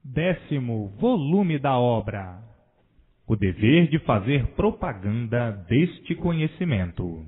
10º volume da obra. O dever de fazer propaganda deste conhecimento.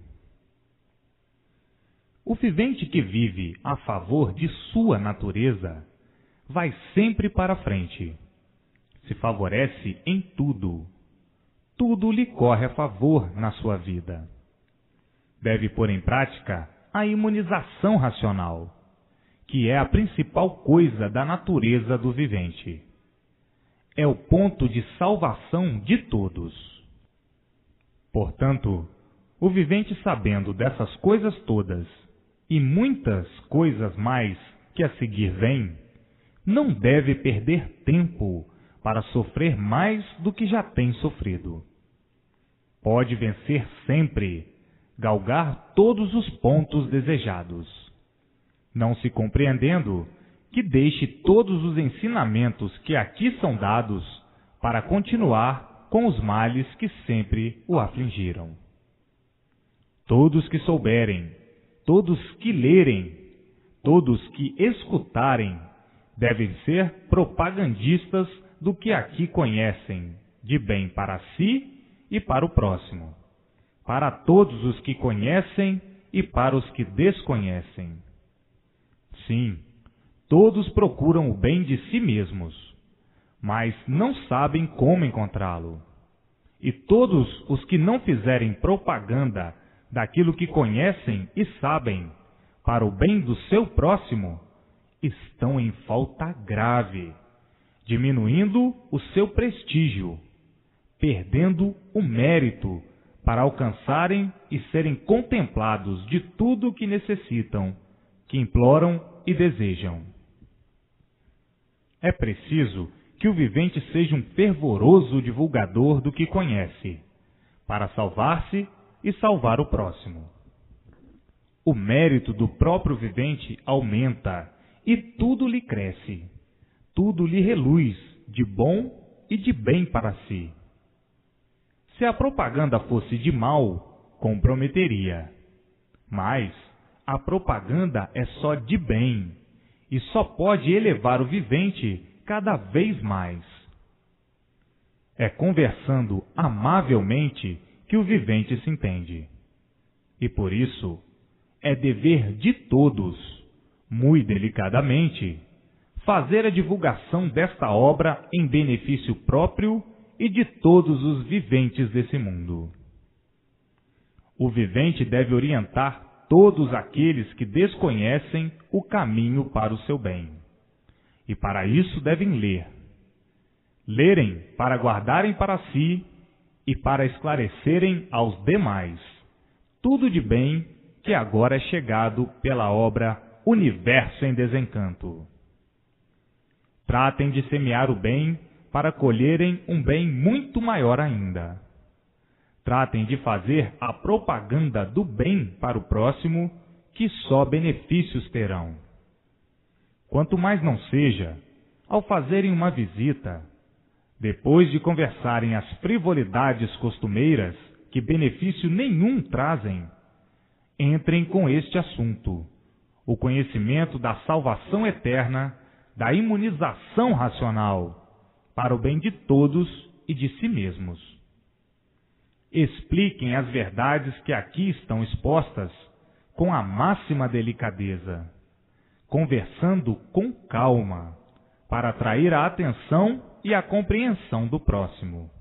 O vivente que vive a favor de sua natureza vai sempre para frente. Se favorece em tudo. Tudo lhe corre a favor na sua vida. Deve pôr em prática a imunização racional, que é a principal coisa da natureza do vivente. É o ponto de salvação de todos. Portanto, o vivente, sabendo dessas coisas todas e muitas coisas mais que a seguir vêm, não deve perder tempo para sofrer mais do que já tem sofrido. Pode vencer sempre, galgar todos os pontos desejados. Não se compreendendo, que deixe todos os ensinamentos que aqui são dados para continuar com os males que sempre o afligiram. Todos que souberem, todos que lerem, todos que escutarem, devem ser propagandistas do que aqui conhecem, de bem para si e para o próximo, para todos os que conhecem e para os que desconhecem. Sim, todos procuram o bem de si mesmos, mas não sabem como encontrá-lo. E todos os que não fizerem propaganda daquilo que conhecem e sabem, para o bem do seu próximo, estão em falta grave, diminuindo o seu prestígio, perdendo o mérito para alcançarem e serem contemplados de tudo o que necessitam, que imploram e desejam. É preciso que o vivente seja um fervoroso divulgador do que conhece, para salvar-se e salvar o próximo. O mérito do próprio vivente aumenta e tudo lhe cresce, tudo lhe reluz de bom e de bem para si. Se a propaganda fosse de mal, comprometeria. Mas a propaganda é só de bem e só pode elevar o vivente cada vez mais. É conversando amavelmente que o vivente se entende. E por isso é dever de todos, muito delicadamente, fazer a divulgação desta obra em benefício próprio e de todos os viventes desse mundo. O vivente deve orientar todos aqueles que desconhecem o caminho para o seu bem. E para isso devem ler. Lerem para guardarem para si e para esclarecerem aos demais tudo de bem que agora é chegado pela obra Universo em Desencanto. Tratem de semear o bem para colherem um bem muito maior ainda. Tratem de fazer a propaganda do bem para o próximo, que só benefícios terão. Quanto mais não seja, ao fazerem uma visita, depois de conversarem as frivolidades costumeiras que benefício nenhum trazem, entrem com este assunto, o conhecimento da salvação eterna, da imunização racional, para o bem de todos e de si mesmos. Expliquem as verdades que aqui estão expostas com a máxima delicadeza, conversando com calma, para atrair a atenção e a compreensão do próximo.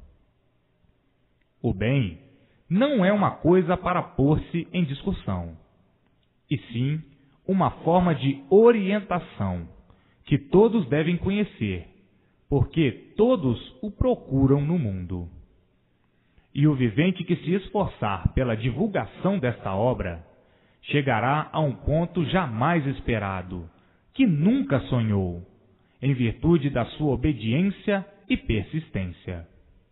O bem não é uma coisa para pôr-se em discussão, e sim uma forma de orientação que todos devem conhecer, porque todos o procuram no mundo. E o vivente que se esforçar pela divulgação desta obra chegará a um ponto jamais esperado, que nunca sonhou, em virtude da sua obediência e persistência.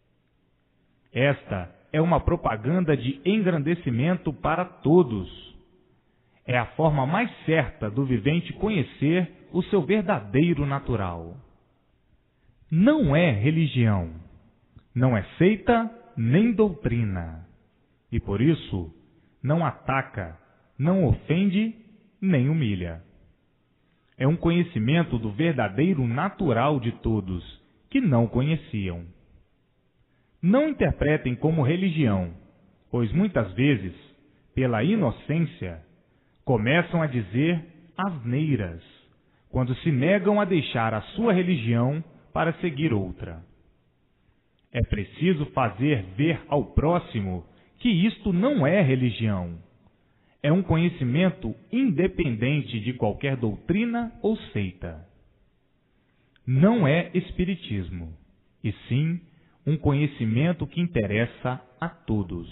Esta é uma propaganda de engrandecimento para todos. É a forma mais certa do vivente conhecer o seu verdadeiro natural. Não é religião, não é seita nem doutrina, e por isso não ataca, não ofende nem humilha. É um conhecimento do verdadeiro natural de todos, que não conheciam. Não interpretem como religião, pois muitas vezes, pela inocência, começam a dizer asneiras, quando se negam a deixar a sua religião para seguir outra. É preciso fazer ver ao próximo que isto não é religião. É um conhecimento independente de qualquer doutrina ou seita. Não é espiritismo, e sim um conhecimento que interessa a todos.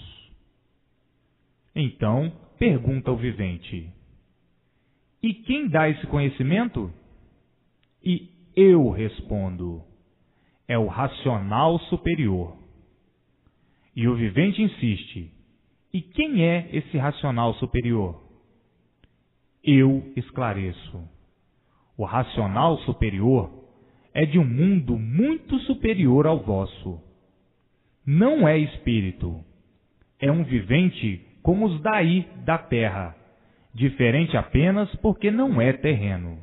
Então, pergunta o vivente: e quem dá esse conhecimento? E eu respondo: é o racional superior. E o vivente insiste: e quem é esse racional superior? Eu esclareço: o racional superior é de um mundo muito superior ao vosso. Não é espírito, é um vivente como os daí da terra, diferente apenas porque não é terreno.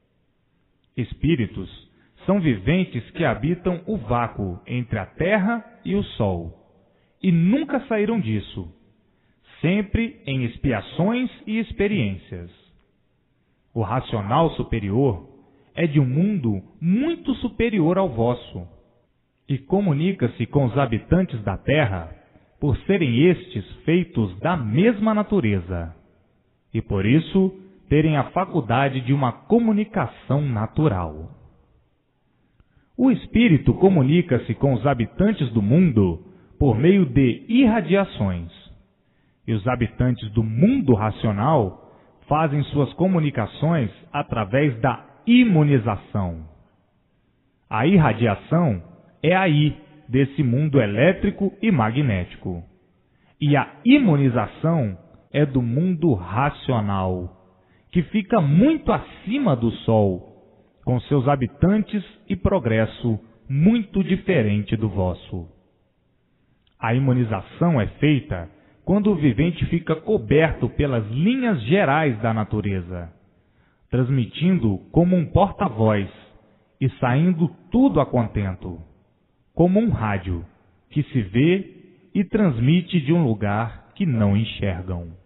Espíritos são viventes que habitam o vácuo entre a terra e o sol, e nunca saíram disso, sempre em expiações e experiências. O racional superior é de um mundo muito superior ao vosso, e comunica-se com os habitantes da terra, por serem estes feitos da mesma natureza, e por isso terem a faculdade de uma comunicação natural. O espírito comunica-se com os habitantes do mundo por meio de irradiações, e os habitantes do mundo racional fazem suas comunicações através da imunização. A irradiação é aí desse mundo elétrico e magnético, e a imunização é do mundo racional, que fica muito acima do Sol, com seus habitantes e progresso muito diferente do vosso. A imunização é feita quando o vivente fica coberto pelas linhas gerais da natureza, transmitindo como um porta-voz e saindo tudo a contento, como um rádio que se vê e transmite de um lugar que não enxergam.